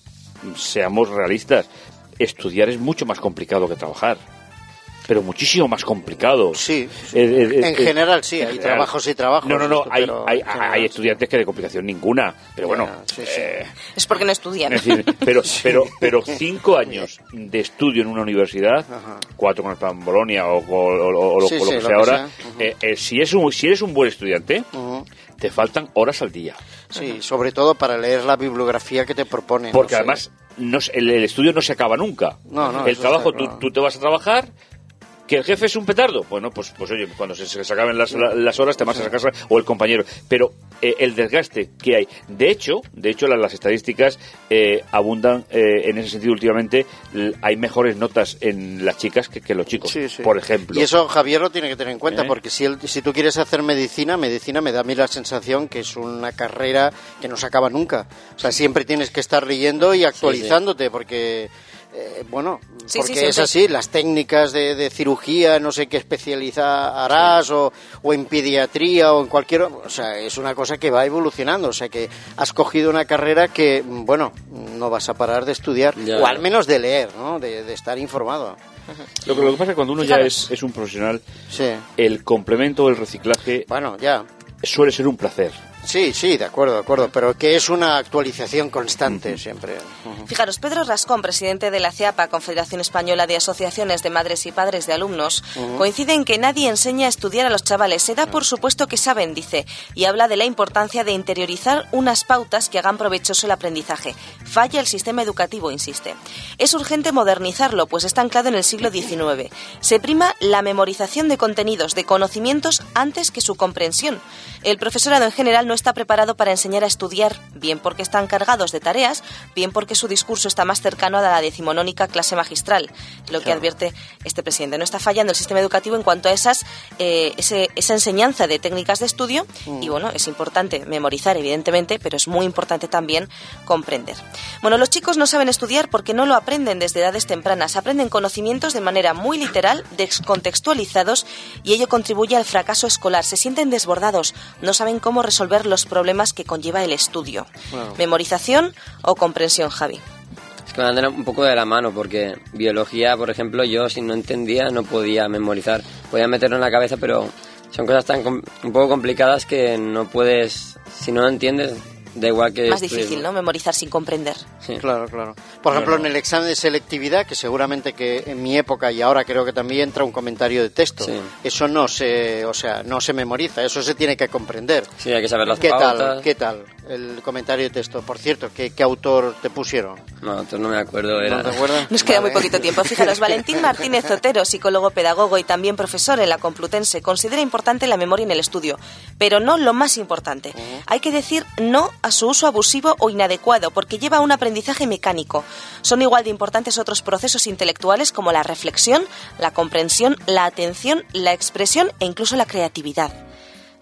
seamos realistas, estudiar es mucho más complicado que trabajar. Pero muchísimo más complicado. Sí, sí. Eh, eh, En eh, general sí, hay general. trabajos y trabajos. No, no, no, esto, hay, pero hay, en general hay sí. estudiantes que de complicación ninguna. Pero bueno, Ya, sí, sí. eh, Es porque no estudian. es decir, pero, pero, pero cinco años de estudio en una universidad, Ajá. cuatro con el plan Bolonia o, o- o- o lo, Sí, o lo sí, que lo sea que ahora, sea. Ujú. eh, eh, si, es un, si eres un buen estudiante, Ujú. te faltan horas al día. Sí, sobre todo para leer la bibliografía que te proponen. Porque no sé. además no se- el, el estudio no se acaba nunca. No, no, el eso trabajo, está tú, claro. tú te vas a trabajar. ¿Que el jefe es un petardo? Bueno, pues, pues oye, cuando se, se acaben las, la- las horas te vas a casa o el compañero. Pero eh, el desgaste que hay. De hecho, de hecho la- las estadísticas eh, abundan eh, en ese sentido últimamente. L- hay mejores notas en las chicas que, que los chicos, Sí, sí. por ejemplo. Y eso Javier lo tiene que tener en cuenta, ¿Eh? porque si, él- si tú quieres hacer medicina, medicina me da a mí la sensación que es una carrera que no se acaba nunca. O sea, siempre tienes que estar leyendo y actualizándote, porque... Eh, bueno, Sí, porque sí, es siempre. así, las técnicas de, de cirugía, no sé qué especialidad harás, o, o en pediatría, o en cualquier... O sea, es una cosa que va evolucionando, o sea, que has cogido una carrera que, bueno, no vas a parar de estudiar, Ya. o al menos de leer, ¿no? De, de estar informado. Lo, que, lo que pasa es que cuando uno ya Fijaros. es, es un profesional, Sí, el complemento o el reciclaje bueno, ya. suele ser un placer. Sí, sí, de acuerdo, de acuerdo, pero que es una actualización constante siempre. Ujú. Fijaros, Pedro Rascón, presidente de la CEAPA, Confederación Española de Asociaciones de Madres y Padres de Alumnos, coincide en que nadie enseña a estudiar a los chavales. Se da por supuesto que saben, dice, y habla de la importancia de interiorizar unas pautas que hagan provechoso el aprendizaje. Falla el sistema educativo, insiste. Es urgente modernizarlo, pues está anclado en el siglo diecinueve. Se prima la memorización de contenidos, de conocimientos, antes que su comprensión. El profesorado en general no está preparado para enseñar a estudiar, bien porque están cargados de tareas, bien porque su discurso está más cercano a la decimonónica clase magistral, lo que advierte este presidente. No está fallando el sistema educativo en cuanto a esas eh, ese- esa enseñanza de técnicas de estudio y bueno, es importante memorizar evidentemente, pero es muy importante también comprender. Bueno, los chicos no saben estudiar porque no lo aprenden desde edades tempranas, aprenden conocimientos de manera muy literal, descontextualizados y ello contribuye al fracaso escolar. Se sienten desbordados, no saben cómo resolver los problemas que conlleva el estudio. Claro. ¿Memorización o comprensión, Javi? Es que van a andar un poco de la mano, porque biología, por ejemplo, yo si no entendía no podía memorizar. Podía meterlo en la cabeza, pero son cosas tan com- un poco complicadas que no puedes, si no lo entiendes, da igual que Más estudies, difícil, ¿no? Memorizar sin comprender. Sí. Claro, claro. Por ejemplo, en el examen de selectividad, que seguramente que en mi época y ahora creo que también entra un comentario de texto. Sí. Eso no se, o sea, no se memoriza, eso se tiene que comprender. Sí, hay que saber las ¿Qué pautas. tal? ¿Qué tal el comentario de texto? Por cierto, ¿qué, qué autor te pusieron? No, entonces no me acuerdo. Era... ¿No te acuerdas? Nos queda muy Vale. poquito tiempo. Fijaros, Valentín Martínez Otero, psicólogo pedagogo y también profesor en la Complutense, considera importante la memoria en el estudio, pero no lo más importante. Hay que decir no a su uso abusivo o inadecuado, porque lleva a un aprendizaje mecánico. Son igual de importantes otros procesos intelectuales como la reflexión, la comprensión, la atención, la expresión e incluso la creatividad.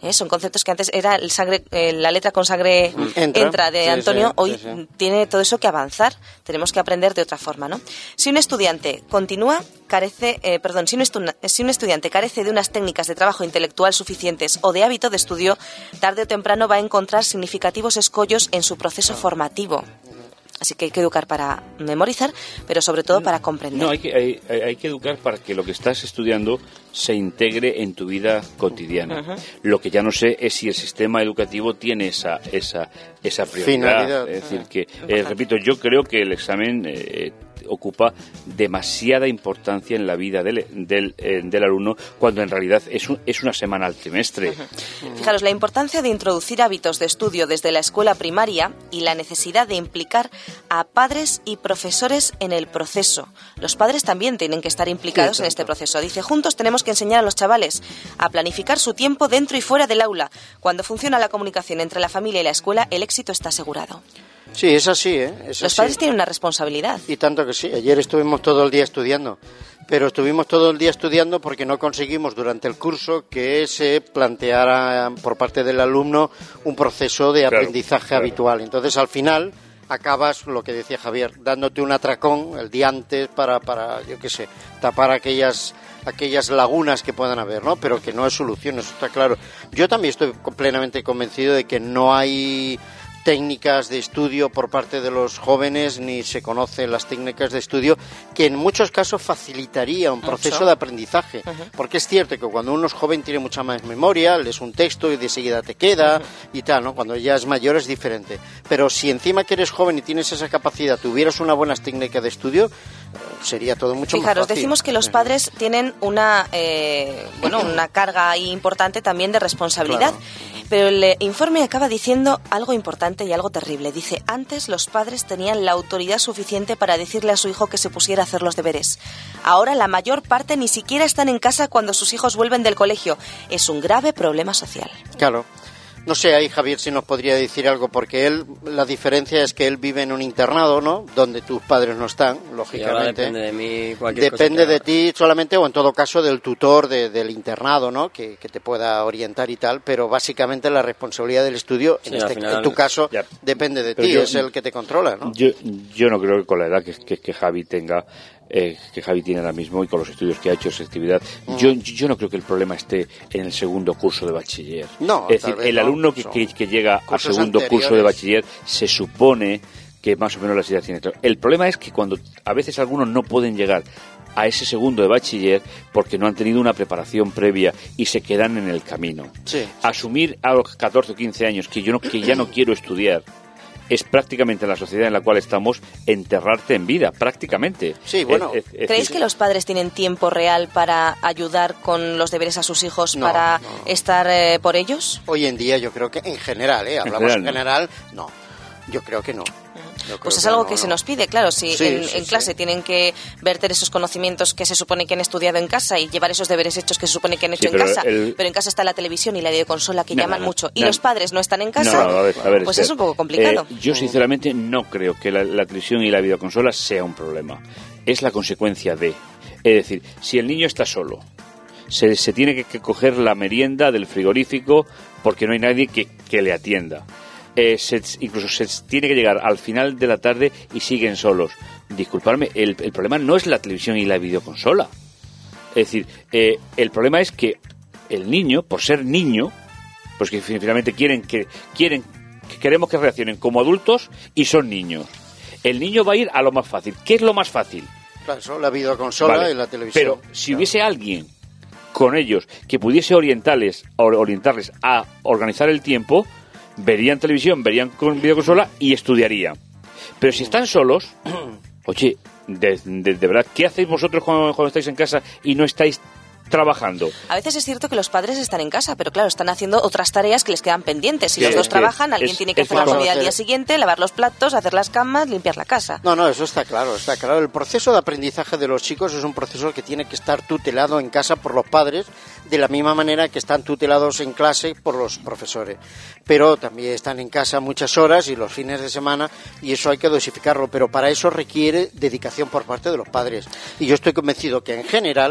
¿eh? Son conceptos que antes era el sangre, eh, la letra con sangre entra, entra de sí, Antonio, sí, hoy sí, sí. tiene todo eso que avanzar, tenemos que aprender de otra forma, ¿no? Si un estudiante continúa, carece, eh, perdón, si un, estu- si un estudiante carece de unas técnicas de trabajo intelectual suficientes o de hábito de estudio, tarde o temprano va a encontrar significativos escollos en su proceso formativo. Así que hay que educar para memorizar, pero sobre todo para comprender. No, hay que, hay, hay que educar para que lo que estás estudiando se integre en tu vida cotidiana. Uh-huh. Lo que ya no sé es si el sistema educativo tiene esa esa esa prioridad. Finalidad. Es decir, que, eh, repito, yo creo que el examen eh, ocupa demasiada importancia en la vida del, del, eh, del alumno, cuando en realidad es, un, es una semana al trimestre. Uh-huh. Fijaros, la importancia de introducir hábitos de estudio desde la escuela primaria y la necesidad de implicar a padres y profesores en el proceso. Los padres también tienen que estar implicados sí, en este proceso. Dice, juntos tenemos que enseñar a los chavales a planificar su tiempo dentro y fuera del aula. Cuando funciona la comunicación entre la familia y la escuela, el éxito está asegurado. Sí, es así, ¿eh? Es los así. padres tienen una responsabilidad. Y tanto que sí. Ayer estuvimos todo el día estudiando. Pero estuvimos todo el día estudiando porque no conseguimos durante el curso que se planteara por parte del alumno un proceso de aprendizaje claro, claro. habitual. Entonces, al final, acabas, lo que decía Javier, dándote un atracón el día antes para, para yo qué sé, tapar aquellas aquellas lagunas que puedan haber, ¿no? Pero que no es solución, eso está claro. Yo también estoy plenamente convencido de que no hay técnicas de estudio por parte de los jóvenes, ni se conocen las técnicas de estudio, que en muchos casos facilitaría un proceso Mucho. de aprendizaje, uh-huh. porque es cierto que cuando uno es joven tiene mucha más memoria, lees un texto y de seguida te queda uh-huh. y tal, ¿no? Cuando ya es mayor es diferente, pero si encima que eres joven y tienes esa capacidad, tuvieras una buena técnica de estudio, sería todo mucho Fijaros, más fácil. Decimos que los padres tienen una eh, bueno, una carga ahí importante también de responsabilidad, claro. pero el informe acaba diciendo algo importante y algo terrible. Dice, antes los padres tenían la autoridad suficiente para decirle a su hijo que se pusiera a hacer los deberes. Ahora la mayor parte ni siquiera están en casa cuando sus hijos vuelven del colegio. Es un grave problema social. Claro. No sé, ahí Javier si nos podría decir algo, porque él, la diferencia es que él vive en un internado, ¿no? Donde tus padres no están, lógicamente. Y ahora depende de mí cualquier Depende cosa que de ti solamente, o en todo caso del tutor de, del internado, ¿no? Que, que te pueda orientar y tal, pero básicamente la responsabilidad del estudio, sí, en, este, final, en tu caso, ya. depende de pero ti, yo, es el que te controla, ¿no? Yo, yo no creo que con la edad que, que, que Javi tenga... Eh, que Javi tiene ahora mismo y con los estudios que ha hecho esa actividad, mm. yo, yo no creo que el problema esté en el segundo curso de bachiller. No, es decir, el no, alumno que, que, que llega al segundo anteriores. curso de bachiller se supone que más o menos la situación tiene. El problema es que cuando a veces algunos no pueden llegar a ese segundo de bachiller porque no han tenido una preparación previa y se quedan en el camino. Sí. Asumir a los catorce o quince años que yo no, que ya no quiero estudiar es prácticamente la sociedad en la cual estamos enterrarte en vida, prácticamente. Sí, bueno. Es, es, es, ¿Creéis es, que los padres tienen tiempo real para ayudar con los deberes a sus hijos, no, para no. estar eh, por ellos? Hoy en día yo creo que en general, ¿eh? Hablamos en general, en general no. Yo creo que no. Pues es algo que, no, que se nos pide, claro, si sí, en, sí, en clase sí. tienen que verter esos conocimientos que se supone que han estudiado en casa y llevar esos deberes hechos que se supone que han hecho sí, en pero casa, el... pero en casa está la televisión y la videoconsola que no, llaman no, no, mucho, y no, los padres no están en casa, no, no, a ver, a ver, pues Esther, es un poco complicado. Eh, yo sinceramente no creo que la, la televisión y la videoconsola sea un problema, es la consecuencia de, es decir, si el niño está solo, se, se tiene que, que coger la merienda del frigorífico porque no hay nadie que, que le atienda. Eh, se, incluso se tiene que llegar al final de la tarde y siguen solos. Disculpadme, el, el problema no es la televisión y la videoconsola. Es decir, eh, el problema es que el niño, por ser niño, pues que finalmente quieren que quieren que queremos que reaccionen como adultos y son niños. El niño va a ir a lo más fácil. ¿Qué es lo más fácil? Claro, la videoconsola vale, y la televisión. Pero si claro. hubiese alguien con ellos que pudiese orientarles, orientarles a organizar el tiempo, verían televisión, verían con videoconsola y estudiarían. Pero si están solos, oye, de, de, de verdad, ¿qué hacéis vosotros cuando, cuando estáis en casa y no estáis trabajando? A veces es cierto que los padres están en casa, pero claro, están haciendo otras tareas que les quedan pendientes. Si sí, los dos es, trabajan, alguien es, tiene que es, hacer la claro, comida al hacer... día siguiente, lavar los platos, hacer las camas, limpiar la casa. No, no, eso está claro, está claro. El proceso de aprendizaje de los chicos es un proceso que tiene que estar tutelado en casa por los padres, de la misma manera que están tutelados en clase por los profesores. Pero también están en casa muchas horas y los fines de semana, y eso hay que dosificarlo, pero para eso requiere dedicación por parte de los padres. Y yo estoy convencido que en general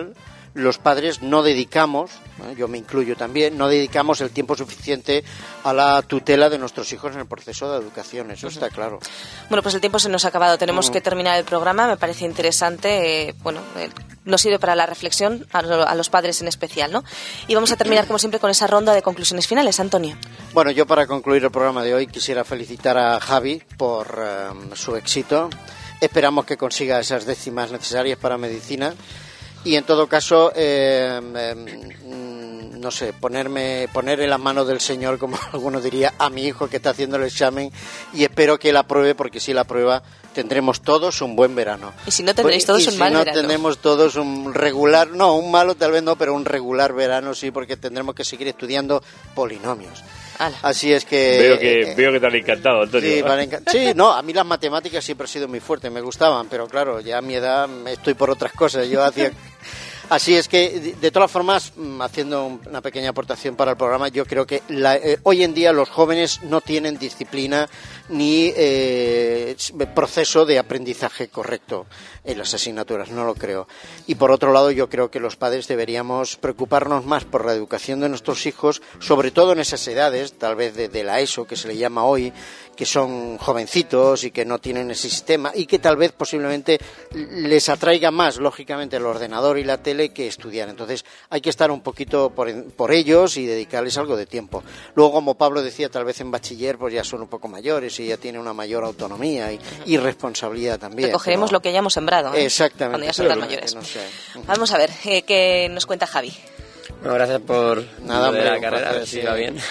los padres no dedicamos, ¿eh? yo me incluyo también, no dedicamos el tiempo suficiente a la tutela de nuestros hijos en el proceso de educación, eso uh-huh. está claro. Bueno, pues el tiempo se nos ha acabado, tenemos uh-huh. que terminar el programa, me parece interesante, eh, bueno, eh, nos sirve para la reflexión, a, a los padres en especial, ¿no? Y vamos a terminar, como siempre, con esa ronda de conclusiones finales, Antonio. Bueno, yo para concluir el programa de hoy quisiera felicitar a Javi por um, su éxito. Esperamos que consiga esas décimas necesarias para medicina y en todo caso, eh, eh, no sé, ponerme, poner en las manos del Señor, como alguno diría, a mi hijo que está haciendo el examen y espero que él apruebe, porque si él aprueba tendremos todos un buen verano. Y si no tendréis todos un mal verano. Y si no tendremos todos un regular, no, un malo tal vez no, pero un regular verano sí, porque tendremos que seguir estudiando polinomios. Ala. Así es que... Veo que, eh, veo que te han encantado, Antonio. Sí, vale, enca- sí, no, a mí las matemáticas siempre han sido muy fuertes, me gustaban, pero claro, ya a mi edad estoy por otras cosas. Yo hacía... Así es que, de, de todas formas, haciendo una pequeña aportación para el programa, yo creo que la, eh, hoy en día los jóvenes no tienen disciplina ni eh, proceso de aprendizaje correcto en las asignaturas, no lo creo. Y por otro lado, yo creo que los padres deberíamos preocuparnos más por la educación de nuestros hijos, sobre todo en esas edades, tal vez de, de la ESO, que se le llama hoy, que son jovencitos y que no tienen ese sistema y que tal vez posiblemente les atraiga más, lógicamente, el ordenador y la tele que estudiar. Entonces hay que estar un poquito por, por ellos y dedicarles algo de tiempo. Luego, como Pablo decía, tal vez en bachiller pues ya son un poco mayores y ya tienen una mayor autonomía y, y responsabilidad también. Recogeremos pero... lo que hayamos sembrado, ¿eh? Exactamente. Cuando ya son tan mayores. No sé. Vamos a ver, eh, ¿qué nos cuenta Javi? Bueno, gracias por Nada, lo de la hombre, carrera, a ver placer, si sí. va bien.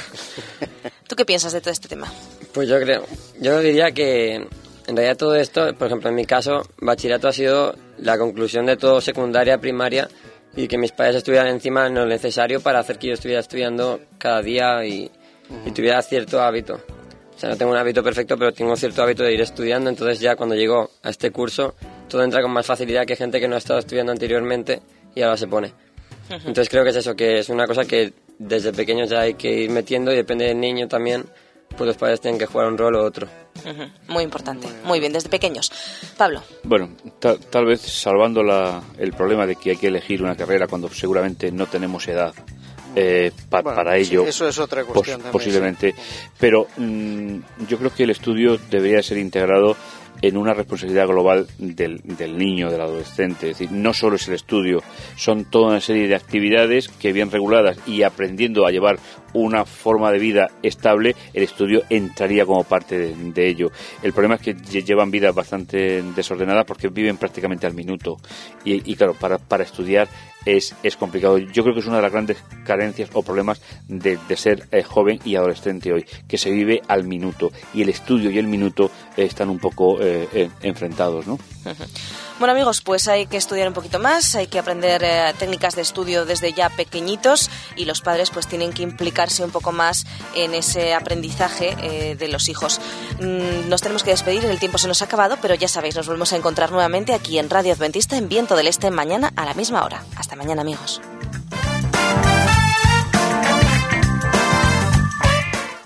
¿Tú qué piensas de todo este tema? Pues yo creo, yo diría que en realidad todo esto, por ejemplo en mi caso, bachillerato ha sido la conclusión de todo secundaria, primaria, y que mis padres estuvieran encima de lo necesario para hacer que yo estuviera estudiando cada día y, uh-huh. y tuviera cierto hábito. O sea, no tengo un hábito perfecto, pero tengo cierto hábito de ir estudiando, entonces ya cuando llego a este curso todo entra con más facilidad que gente que no ha estado estudiando anteriormente y ahora se pone. Uh-huh. Entonces creo que es eso, que es una cosa que desde pequeños ya hay que ir metiendo y depende del niño también, pues los padres tienen que jugar un rol u otro. Uh-huh. Muy importante, muy bien, desde pequeños. Pablo. Bueno, ta- tal vez salvando la, el problema de que hay que elegir una carrera cuando seguramente no tenemos edad eh, pa- bueno, para ello, sí, eso es otra cuestión pos- también, posiblemente, sí. pero mmm, yo creo que el estudio debería ser integrado en una responsabilidad global del, del niño, del adolescente. Es decir, no solo es el estudio, son toda una serie de actividades que bien reguladas y aprendiendo a llevar una forma de vida estable, el estudio entraría como parte de, de ello. El problema es que llevan vidas bastante desordenadas porque viven prácticamente al minuto. Y, y claro, para, para estudiar es, es complicado. Yo creo que es una de las grandes carencias o problemas de, de ser eh, joven y adolescente hoy, que se vive al minuto. Y el estudio y el minuto eh, están un poco eh, eh, enfrentados, ¿no? Bueno, amigos, pues hay que estudiar un poquito más, hay que aprender eh, técnicas de estudio desde ya pequeñitos y los padres pues tienen que implicarse un poco más en ese aprendizaje eh, de los hijos. Mm, nos tenemos que despedir, el tiempo se nos ha acabado, pero ya sabéis, nos volvemos a encontrar nuevamente aquí en Radio Adventista en Viento del Este mañana a la misma hora. Hasta mañana, amigos.